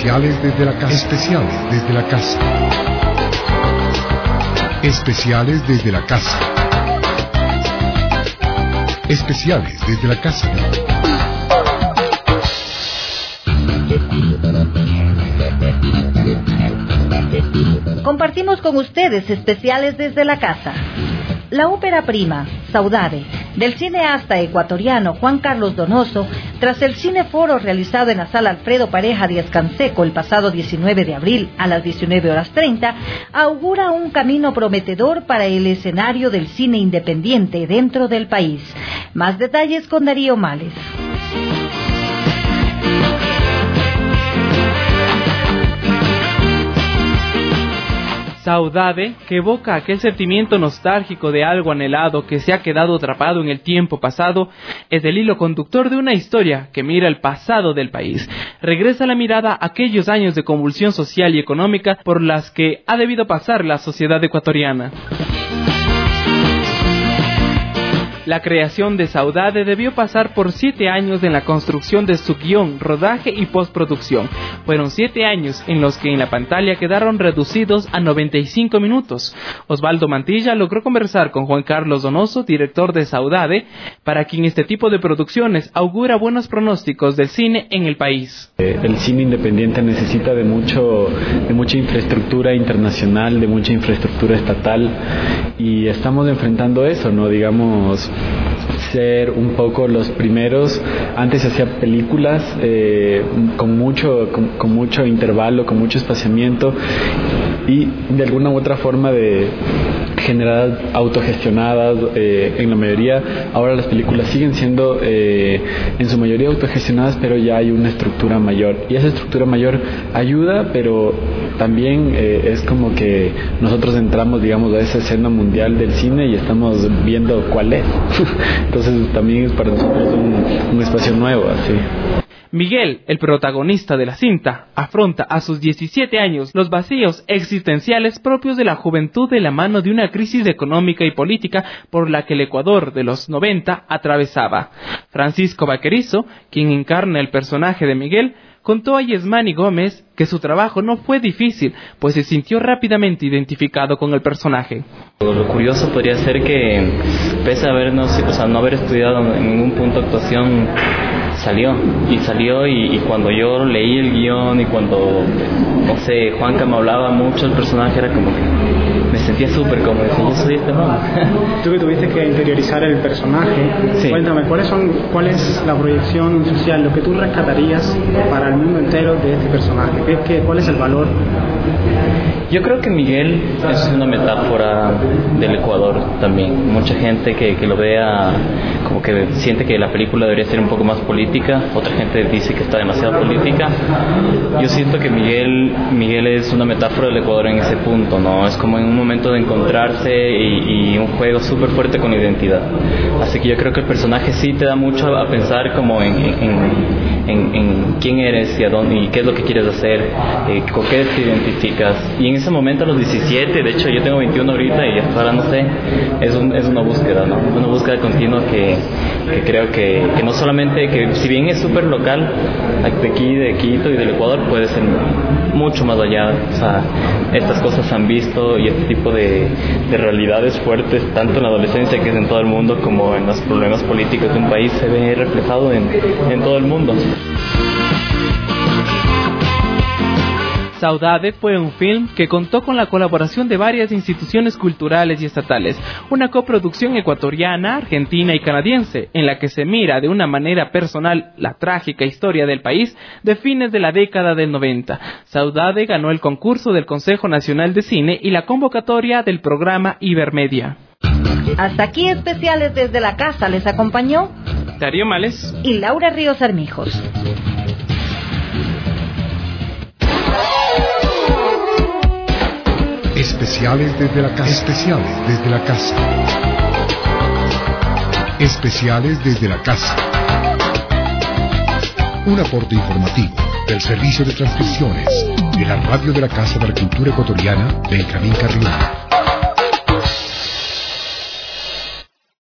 Especiales desde la casa. Especiales desde la casa. Especiales desde la casa. Especiales desde la casa. Compartimos con ustedes especiales desde la casa. La ópera prima, Saudade, del cineasta ecuatoriano Juan Carlos Donoso, tras el cineforo realizado en la sala Alfredo Pareja Díaz-Canseco el pasado 19 de abril a las 19:30, augura un camino prometedor para el escenario del cine independiente dentro del país. Más detalles con Darío Males. Saudade, que evoca aquel sentimiento nostálgico de algo anhelado que se ha quedado atrapado en el tiempo pasado, es el hilo conductor de una historia que mira el pasado del país. Regresa la mirada a aquellos años de convulsión social y económica por las que ha debido pasar la sociedad ecuatoriana. La creación de Saudade debió pasar por 7 años en la construcción de su guión, rodaje y postproducción. Fueron 7 años en los que en la pantalla quedaron reducidos a 95 minutos. Osvaldo Mantilla logró conversar con Juan Carlos Donoso, director de Saudade, para quien este tipo de producciones augura buenos pronósticos del cine en el país. El cine independiente necesita de mucha infraestructura internacional, de mucha infraestructura estatal, y estamos enfrentando eso, ¿no? Digamos, ser un poco los primeros. Antes se hacía películas con mucho intervalo, con mucho espaciamiento, y de alguna u otra forma de generar autogestionadas, en la mayoría. Ahora las películas siguen siendo en su mayoría autogestionadas, pero ya hay una estructura mayor, y esa estructura mayor ayuda, pero también es como que nosotros entramos, digamos, a esa escena mundial del cine y estamos viendo cuál es. Entonces también es para nosotros un espacio nuevo, así. Miguel, el protagonista de la cinta, afronta a sus 17 años los vacíos existenciales propios de la juventud de la mano de una crisis económica y política por la que el Ecuador de los 90 atravesaba. Francisco Vaquerizo, quien encarna el personaje de Miguel, contó a Yesmani Gómez que su trabajo no fue difícil, pues se sintió rápidamente identificado con el personaje. Lo curioso podría ser que, pese a no haber estudiado en ningún punto actuación, salió y cuando yo leí el guión y cuando, no sé, Juanca me hablaba mucho del personaje, era como que me sentía súper cómodo. Yo soy este man. Tú que tuviste que interiorizar el personaje, sí. Cuéntame, ¿cuál es la proyección social, lo que tú rescatarías para el mundo entero de este personaje? ¿Cuál es el valor? Yo creo que Miguel es una metáfora del Ecuador también. Mucha gente que lo vea como que siente que la película debería ser un poco más política, otra gente dice que está demasiado política. Yo siento que Miguel es una metáfora del Ecuador en ese punto, ¿no? Es como en un momento de encontrarse y un juego súper fuerte con la identidad. Así que yo creo que el personaje sí te da mucho a pensar como en quién eres y a dónde y qué es lo que quieres hacer, con qué te identificas. Y en ese momento, a los 17, de hecho yo tengo 21 ahorita y hasta ahora no sé, es una búsqueda, ¿no? Es una búsqueda continua que creo que no solamente, que si bien es súper local, de aquí, de Quito y del Ecuador, puede ser mucho más allá. O sea, estas cosas se han visto y este tipo de realidades fuertes, tanto en la adolescencia, que es en todo el mundo, como en los problemas políticos de un país, se ve reflejado en todo el mundo. Saudade fue un film que contó con la colaboración de varias instituciones culturales y estatales, una coproducción ecuatoriana, argentina y canadiense, en la que se mira de una manera personal la trágica historia del país de fines de la década del 90. Saudade ganó el concurso del Consejo Nacional de Cine y la convocatoria del programa Ibermedia. Hasta aquí especiales desde la casa, les acompañó Darío Males y Laura Ríos Armijos. Especiales desde la casa. Especiales desde la casa. Especiales desde la casa. Un aporte informativo del Servicio de Transcripciones de la Radio de la Casa de la Cultura Ecuatoriana, Benjamín Carrión.